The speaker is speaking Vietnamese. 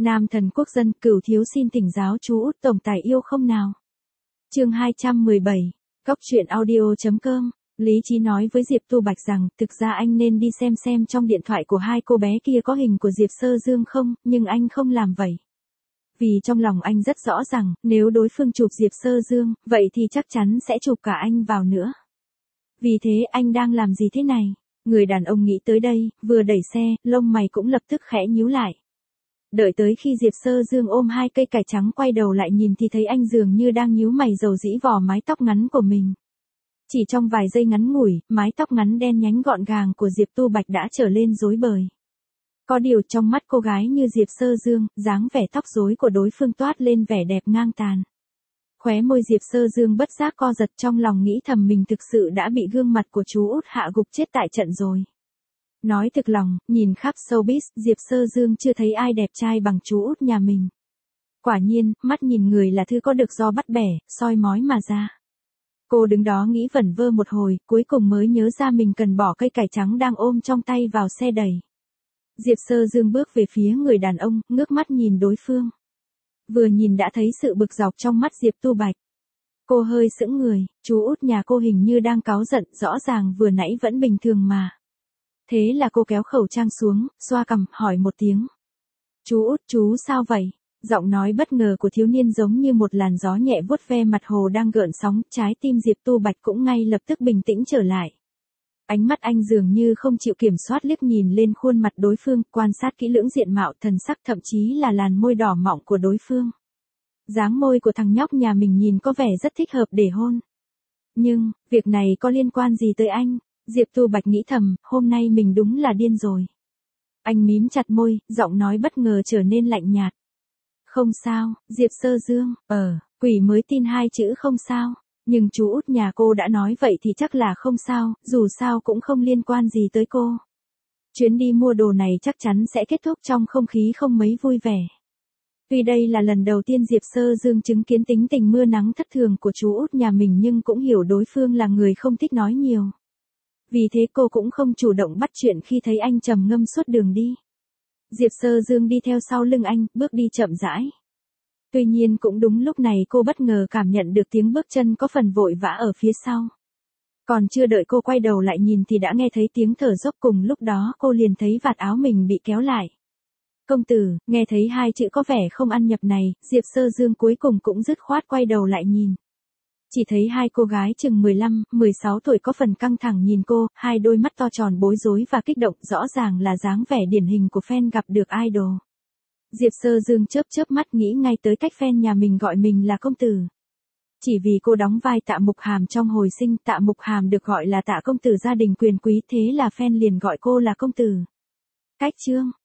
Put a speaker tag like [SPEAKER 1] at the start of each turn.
[SPEAKER 1] Nam thần quốc dân, Cửu thiếu xin thỉnh giáo chú Út tổng tài yêu không nào. Chương 217. Góc truyện audio.com. Lý Chí nói với Diệp Tu Bạch rằng, thực ra anh nên đi xem trong điện thoại của hai cô bé kia có hình của Diệp Sơ Dương không, nhưng anh không làm vậy. Vì trong lòng anh rất rõ rằng, nếu đối phương chụp Diệp Sơ Dương, vậy thì chắc chắn sẽ chụp cả anh vào nữa. Vì thế anh đang làm gì thế này? Người đàn ông nghĩ tới đây, vừa đẩy xe, lông mày cũng lập tức khẽ nhíu lại. Đợi tới khi Diệp Sơ Dương ôm hai cây cải trắng quay đầu lại nhìn thì thấy anh dường như đang nhíu mày rầu rĩ vò mái tóc ngắn của mình. Chỉ trong vài giây ngắn ngủi, mái tóc ngắn đen nhánh gọn gàng của Diệp Tu Bạch đã trở lên rối bời. Có điều trong mắt cô gái như Diệp Sơ Dương, dáng vẻ tóc rối của đối phương toát lên vẻ đẹp ngang tàn. Khóe môi Diệp Sơ Dương bất giác co giật, trong lòng nghĩ thầm mình thực sự đã bị gương mặt của chú Út hạ gục chết tại trận rồi. Nói thực lòng, nhìn khắp showbiz, Diệp Sơ Dương chưa thấy ai đẹp trai bằng chú Út nhà mình. Quả nhiên, mắt nhìn người là thứ có được do bắt bẻ, soi mói mà ra. Cô đứng đó nghĩ vẩn vơ một hồi, cuối cùng mới nhớ ra mình cần bỏ cây cải trắng đang ôm trong tay vào xe đẩy. Diệp Sơ Dương bước về phía người đàn ông, ngước mắt nhìn đối phương. Vừa nhìn đã thấy sự bực dọc trong mắt Diệp Tu Bạch. Cô hơi sững người, chú Út nhà cô hình như đang cáu giận, rõ ràng vừa nãy vẫn bình thường mà. Thế là cô kéo khẩu trang xuống, xoa cằm, hỏi một tiếng. Chú Út, chú sao vậy? Giọng nói bất ngờ của thiếu niên giống như một làn gió nhẹ vuốt ve mặt hồ đang gợn sóng, trái tim Diệp Tu Bạch cũng ngay lập tức bình tĩnh trở lại. Ánh mắt anh dường như không chịu kiểm soát liếc nhìn lên khuôn mặt đối phương, quan sát kỹ lưỡng diện mạo, thần sắc, thậm chí là làn môi đỏ mọng của đối phương. Dáng môi của thằng nhóc nhà mình nhìn có vẻ rất thích hợp để hôn. Nhưng, việc này có liên quan gì tới anh? Diệp Tu Bạch nghĩ thầm, hôm nay mình đúng là điên rồi. Anh mím chặt môi, giọng nói bất ngờ trở nên lạnh nhạt. Không sao, Diệp Sơ Dương, quỷ mới tin hai chữ không sao. Nhưng chú Út nhà cô đã nói vậy thì chắc là không sao, dù sao cũng không liên quan gì tới cô. Chuyến đi mua đồ này chắc chắn sẽ kết thúc trong không khí không mấy vui vẻ. Tuy đây là lần đầu tiên Diệp Sơ Dương chứng kiến tính tình mưa nắng thất thường của chú Út nhà mình nhưng cũng hiểu đối phương là người không thích nói nhiều. Vì thế cô cũng không chủ động bắt chuyện khi thấy anh trầm ngâm suốt đường đi. Diệp Sơ Dương đi theo sau lưng anh, bước đi chậm rãi. Tuy nhiên cũng đúng lúc này cô bất ngờ cảm nhận được tiếng bước chân có phần vội vã ở phía sau. Còn chưa đợi cô quay đầu lại nhìn thì đã nghe thấy tiếng thở dốc, cùng lúc đó cô liền thấy vạt áo mình bị kéo lại. Công tử, nghe thấy hai chữ có vẻ không ăn nhập này, Diệp Sơ Dương cuối cùng cũng dứt khoát quay đầu lại nhìn. Chỉ thấy hai cô gái chừng 15, 16 tuổi có phần căng thẳng nhìn cô, hai đôi mắt to tròn bối rối và kích động, rõ ràng là dáng vẻ điển hình của fan gặp được idol. Diệp Sơ Dương chớp mắt nghĩ ngay tới cách fan nhà mình gọi mình là công tử. Chỉ vì cô đóng vai Tạ Mục Hàm trong hồi sinh, Tạ Mục Hàm được gọi là Tạ công tử gia đình quyền quý, thế là fan liền gọi cô là công tử. Cách chương,